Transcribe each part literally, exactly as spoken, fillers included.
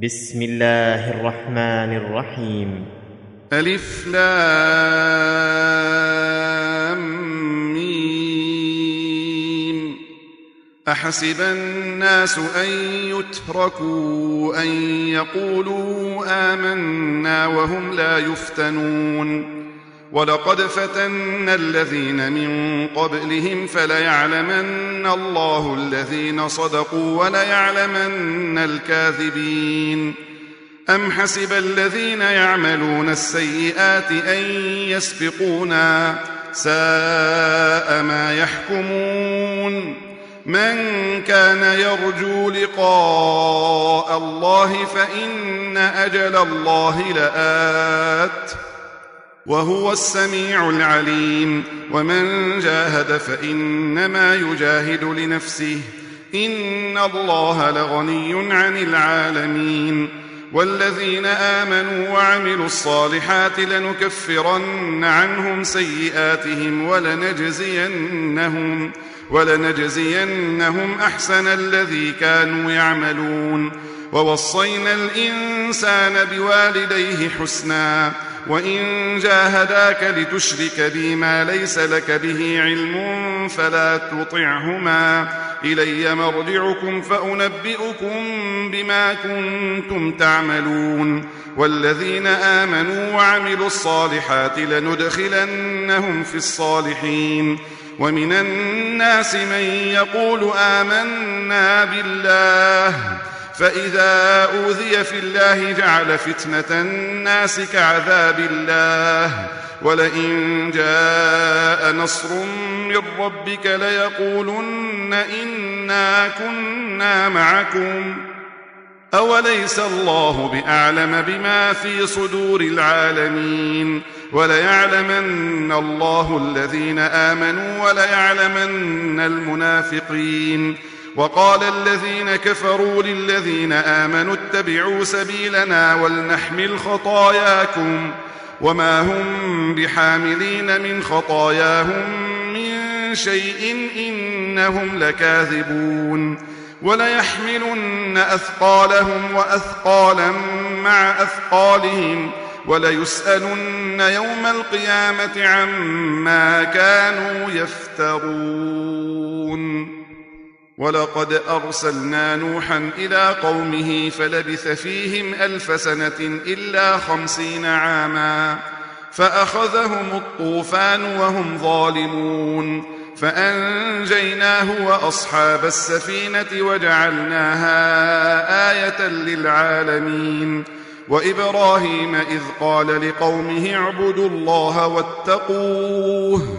بسم الله الرحمن الرحيم. ألف لام ميم. أحسب الناس أن يتركوا أن يقولوا آمنا وهم لا يفتنون ولقد فتنا الذين من قبلهم فليعلمن الله الذين صدقوا وليعلمن الكاذبين. أم حسب الذين يعملون السيئات أن يسبقونا ساء ما يحكمون. من كان يرجو لقاء الله فإن أجل الله لآت وهو السميع العليم. ومن جاهد فإنما يجاهد لنفسه إن الله لغني عن العالمين. والذين آمنوا وعملوا الصالحات لنكفرن عنهم سيئاتهم ولنجزينهم ولنجزينهم أحسن الذي كانوا يعملون. ووصينا الإنسان بوالديه حسنا وإن جاهداك لتشرك بي ما ليس لك به علم فلا تطعهما إلي مرجعكم فأنبئكم بما كنتم تعملون. والذين آمنوا وعملوا الصالحات لندخلنهم في الصالحين. ومن الناس من يقول آمنا بالله فإذا أوذي في الله جعل فتنة الناس كعذاب الله ولئن جاء نصر من ربك ليقولن إنا كنا معكم أوليس الله بأعلم بما في صدور العالمين. وليعلمن الله الذين آمنوا وليعلمن المنافقين. وقال الذين كفروا للذين آمنوا اتبعوا سبيلنا ولنحمل خطاياكم وما هم بحاملين من خطاياهم من شيء إنهم لكاذبون. وليحملن أثقالهم وأثقالا مع أثقالهم وليسألن يوم القيامة عما كانوا يفترون. ولقد أرسلنا نوحا إلى قومه فلبث فيهم ألف سنة إلا خمسين عاما فأخذهم الطوفان وهم ظالمون فأنجيناه وأصحاب السفينة وجعلناها آية للعالمين. وإبراهيم إذ قال لقومه اعبدوا الله واتقوه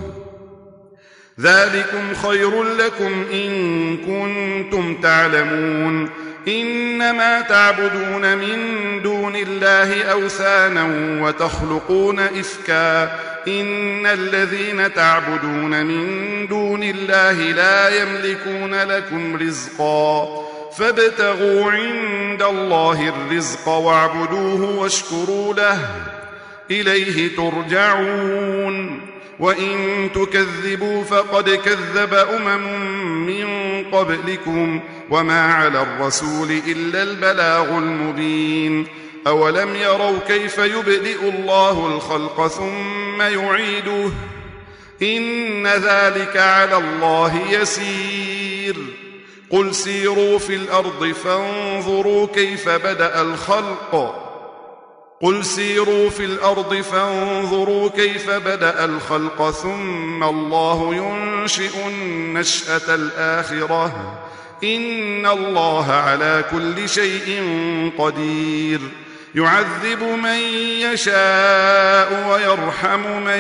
ذلكم خير لكم إن كنتم تعلمون. إنما تعبدون من دون الله أوثانا وتخلقون إفكا إن الذين تعبدون من دون الله لا يملكون لكم رزقا فابتغوا عند الله الرزق واعبدوه واشكروا له إليه ترجعون. وإن تكذبوا فقد كذب أمم من قبلكم وما على الرسول إلا البلاغ المبين. أولم يروا كيف يبدئ الله الخلق ثم يعيده إن ذلك على الله يسير. قل سيروا في الأرض فانظروا كيف بدأ الخلق قل سيروا في الأرض فانظروا كيف بدأ الخلق ثم الله ينشئ النشأة الآخرة إن الله على كل شيء قدير. يعذب من يشاء ويرحم من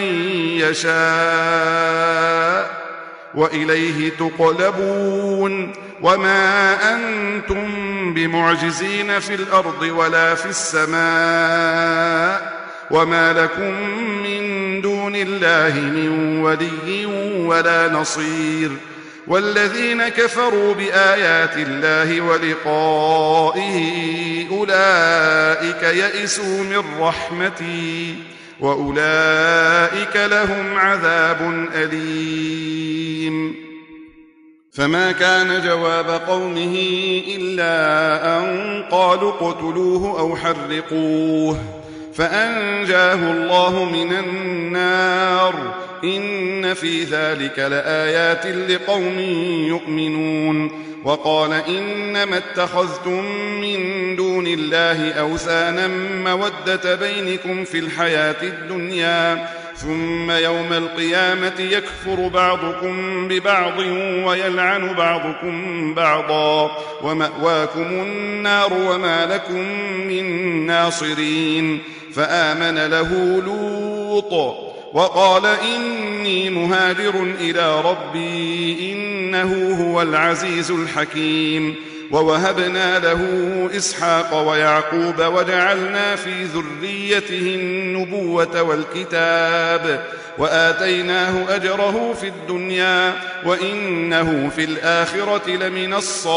يشاء وإليه تقلبون. وما أنتم بمعجزين في الأرض ولا في السماء وما لكم من دون الله من ولي ولا نصير. والذين كفروا بآيات الله ولقائه أولئك يئسوا من رحمتي وأولئك لهم عذاب أليم. فما كان جواب قومه إلا أن قالوا اقتلوه أو حرقوه فأنجاه الله من النار إن في ذلك لآيات لقوم يؤمنون. وقال إنما اتخذتم من دون الله أوثانا مودة بينكم في الحياة الدنيا ثم يوم القيامة يكفر بعضكم ببعض ويلعن بعضكم بعضا ومأواكم النار وما لكم من ناصرين. فآمن له لوط وقال إني مهاجر إلى ربي إنه هو العزيز الحكيم. ووهبنا له إسحاق ويعقوب وجعلنا في ذريته النبوة والكتاب وآتيناه أجره في الدنيا وإنه في الآخرة لمن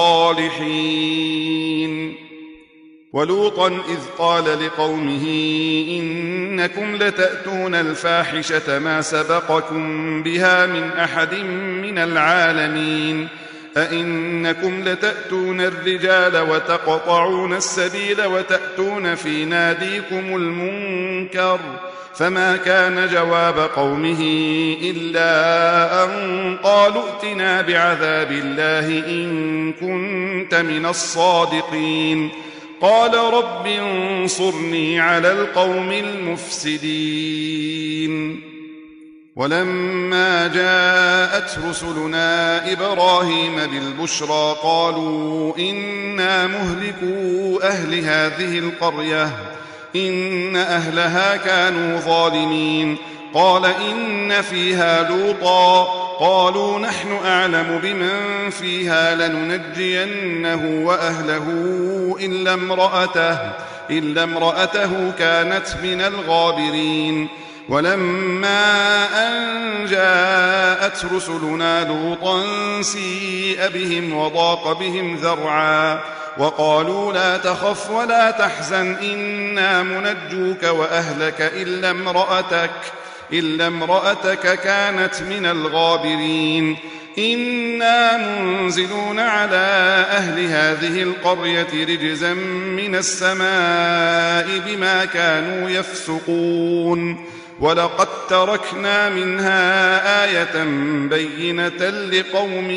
الصالحين. ولوطا إذ قال لقومه إنكم لتأتون الفاحشة ما سبقكم بها من أحد من العالمين أئنكم لتأتون الرجال وتقطعون السبيل وتأتون في ناديكم المنكر. فما كان جواب قومه إلا أن قالوا ائتنا بعذاب الله إن كنت من الصادقين. قال رب انصرني على القوم المفسدين. ولما جاءت رسلنا إبراهيم بالبشرى قالوا إنا مهلكو أهل هذه القرية إن أهلها كانوا ظالمين. قال إن فيها لوطا قالوا نحن أعلم بمن فيها لننجينه وأهله إلا امرأته, إلا امرأته كانت من الغابرين. ولما أن جاءت رسلنا لوطا سيء بهم وضاق بهم ذرعا وقالوا لا تخف ولا تحزن إنا منجوك وأهلك إلا امرأتك, إلا امرأتك كانت من الغابرين. إنا منزلون على أهل هذه القرية رجزا من السماء بما كانوا يفسقون. ولقد تركنا منها آية بينة لقوم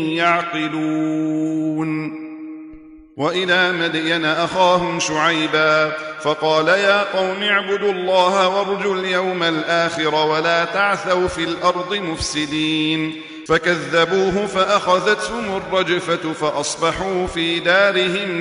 يعقلون. وإلى مدين أخاهم شعيبا فقال يا قوم اعبدوا الله وارجوا اليوم الآخر ولا تعثوا في الأرض مفسدين. فكذبوه فأخذتهم الرجفة فأصبحوا في دارهم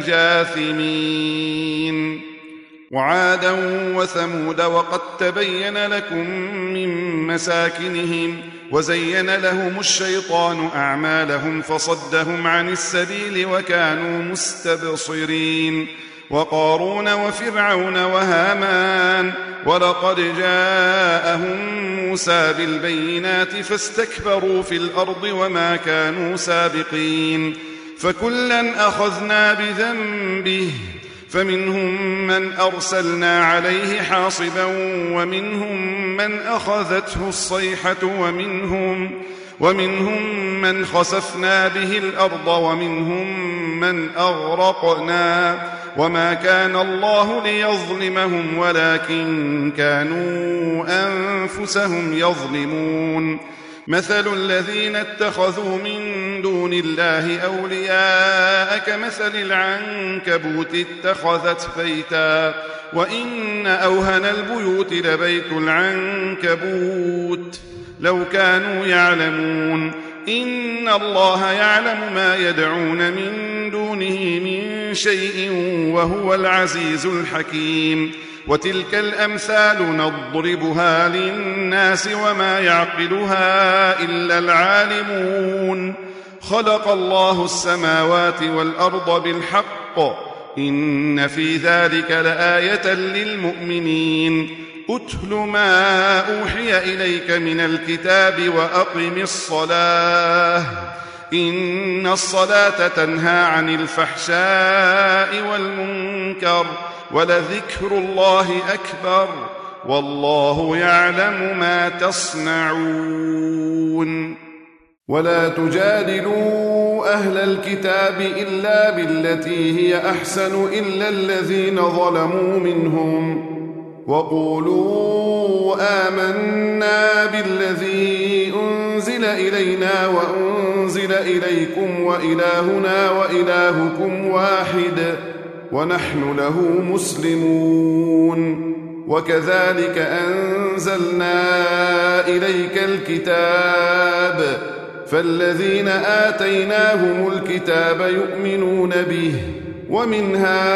جاثمين. وعادا وثمود وقد تبين لكم من مساكنهم وزين لهم الشيطان أعمالهم فصدهم عن السبيل وكانوا مستبصرين. وقارون وفرعون وهامان ولقد جاءهم موسى بالبينات فاستكبروا في الأرض وما كانوا سابقين. فكلا أخذنا بذنبه فمنهم من أرسلنا عليه حاصبا ومنهم من أخذته الصيحة ومنهم, ومنهم من خسفنا به الأرض ومنهم من أغرقنا وما كان الله ليظلمهم ولكن كانوا أنفسهم يظلمون. مثل الذين اتخذوا من دون الله أولياء كمثل العنكبوت اتخذت بيتا وإن أوهن البيوت لبيت العنكبوت لو كانوا يعلمون. إن الله يعلم ما يدعون من دونه من شيء وهو العزيز الحكيم. وتلك الأمثال نضربها للناس وما يعقلها إلا العالمون. خلق الله السماوات والأرض بالحق إن في ذلك لآية للمؤمنين. أتل ما أوحي إليك من الكتاب وأقم الصلاة إن الصلاة تنهى عن الفحشاء والمنكر ولذكر الله أكبر والله يعلم ما تصنعون. ولا تجادلوا أهل الكتاب إلا بالتي هي أحسن إلا الذين ظلموا منهم وقولوا آمنا بالذي أنزل إلينا وأنزل إليكم وإلهنا وإلهكم واحد ونحن له مسلمون وكذلك أنزلنا إليك الكتاب فالذين آتيناهم الكتاب يؤمنون به ومن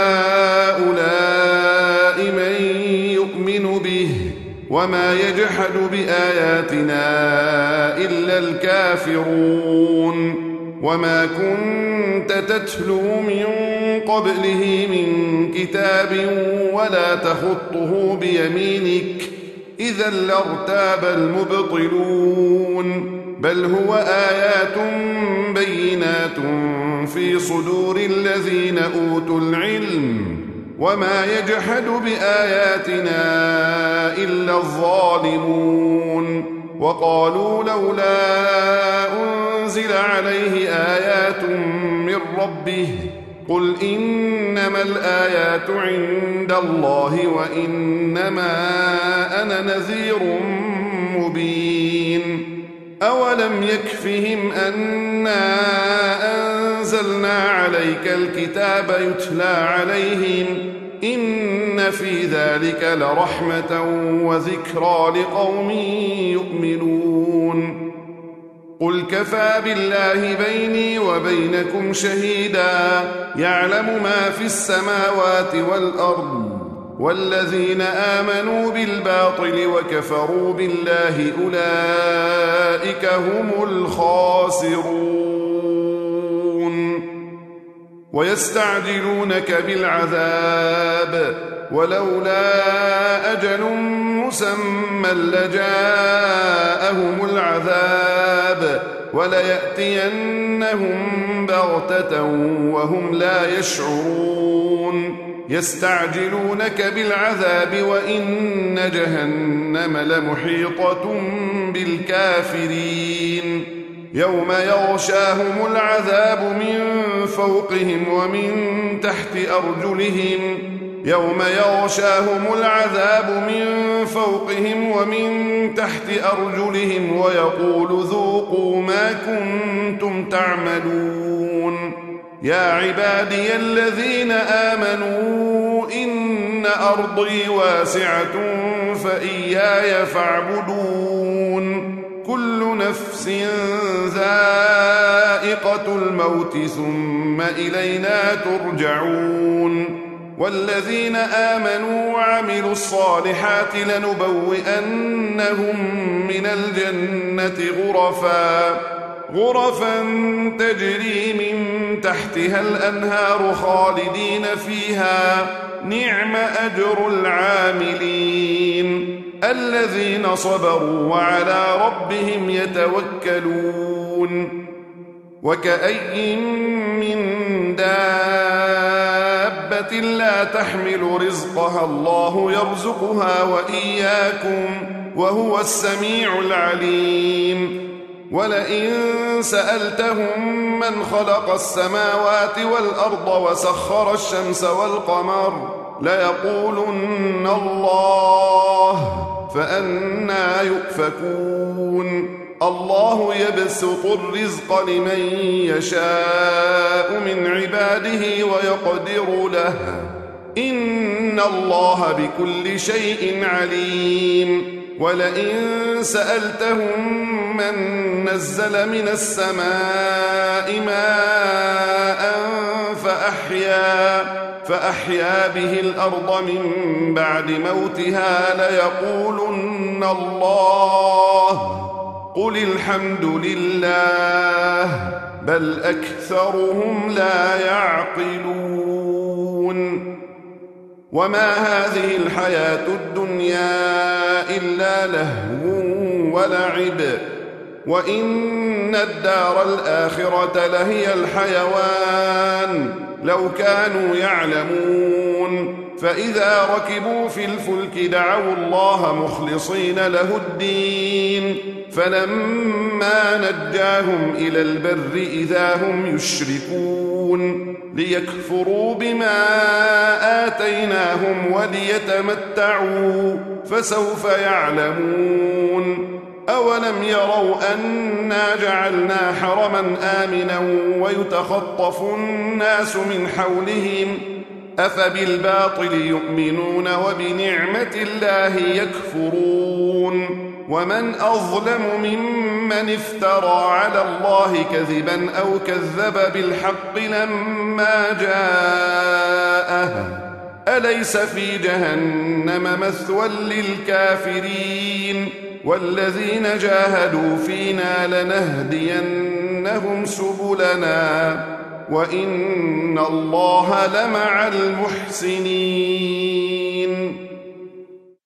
هؤلاء من يؤمن به وما يجحد بآياتنا إلا الكافرون وما كنت تتلو من قبله من كتاب ولا تخطه بيمينك إذا لارتاب المبطلون بل هو آيات بينات في صدور الذين أوتوا العلم وما يجحد بآياتنا إلا الظالمون وقالوا لولا أنزل عليه آيات من ربه قل إنما الآيات عند الله وإنما أنا نذير مبين أولم يكفهم أنا أنزلنا عليك الكتاب يتلى عليهم إن في ذلك لرحمة وذكرى لقوم يؤمنون قل كفى بالله بيني وبينكم شهيدا يعلم ما في السماوات والأرض والذين آمنوا بالباطل وكفروا بالله أولئك هم الخاسرون ويستعجلونك بالعذاب ولولا أجل مسمى لجاءهم العذاب وليأتينهم بغتة وهم لا يشعرون يستعجلونك بالعذاب وإن جهنم لمحيطة بالكافرين يوم يغشاهم العذاب من فوقهم ومن تحت أرجلهم يوم يغشاهم العذاب من فوقهم ومن تحت أرجلهم ويقول ذوقوا ما كنتم تعملون يا عبادي الذين آمنوا إن أرضي واسعة فإياي فاعبدون كل نفس ذائقة الموت ثم إلينا ترجعون والذين آمنوا وعملوا الصالحات لنبوئنهم من الجنة غرفا غرفا تجري من تحتها الأنهار خالدين فيها نعم أجر العاملين الذين صبروا وعلى ربهم يتوكلون وكأي من دابة لا تحمل رزقها الله يرزقها وإياكم وهو السميع العليم ولئن سألتهم من خلق السماوات والأرض وسخر الشمس والقمر ليقولن الله فأنى يؤفكون الله يبسط الرزق لمن يشاء من عباده ويقدر له إن الله بكل شيء عليم ولئن سألتهم من نزل من السماء ماء فأحيا فأحيا به الأرض من بعد موتها ليقولن الله قل الحمد لله بل أكثرهم لا يعقلون وما هذه الحياة الدنيا إلا لهو ولعب وإن الدار الآخرة لهي الحيوان لو كانوا يعلمون فإذا ركبوا في الفلك دعوا الله مخلصين له الدين فلما نجاهم إلى البر إذا هم يشركون ليكفروا بما آتيناهم وليتمتعوا فسوف يعلمون أولم يروا أنا جعلنا حرما آمنا ويتخطف الناس من حولهم أفبالباطل يؤمنون وبنعمة الله يكفرون ومن أظلم ممن افترى على الله كذبا أو كذب بالحق لما جاءه أليس في جهنم مثوى للكافرين والذين جاهدوا فينا لنهدينهم سبلنا وإن الله لمع المحسنين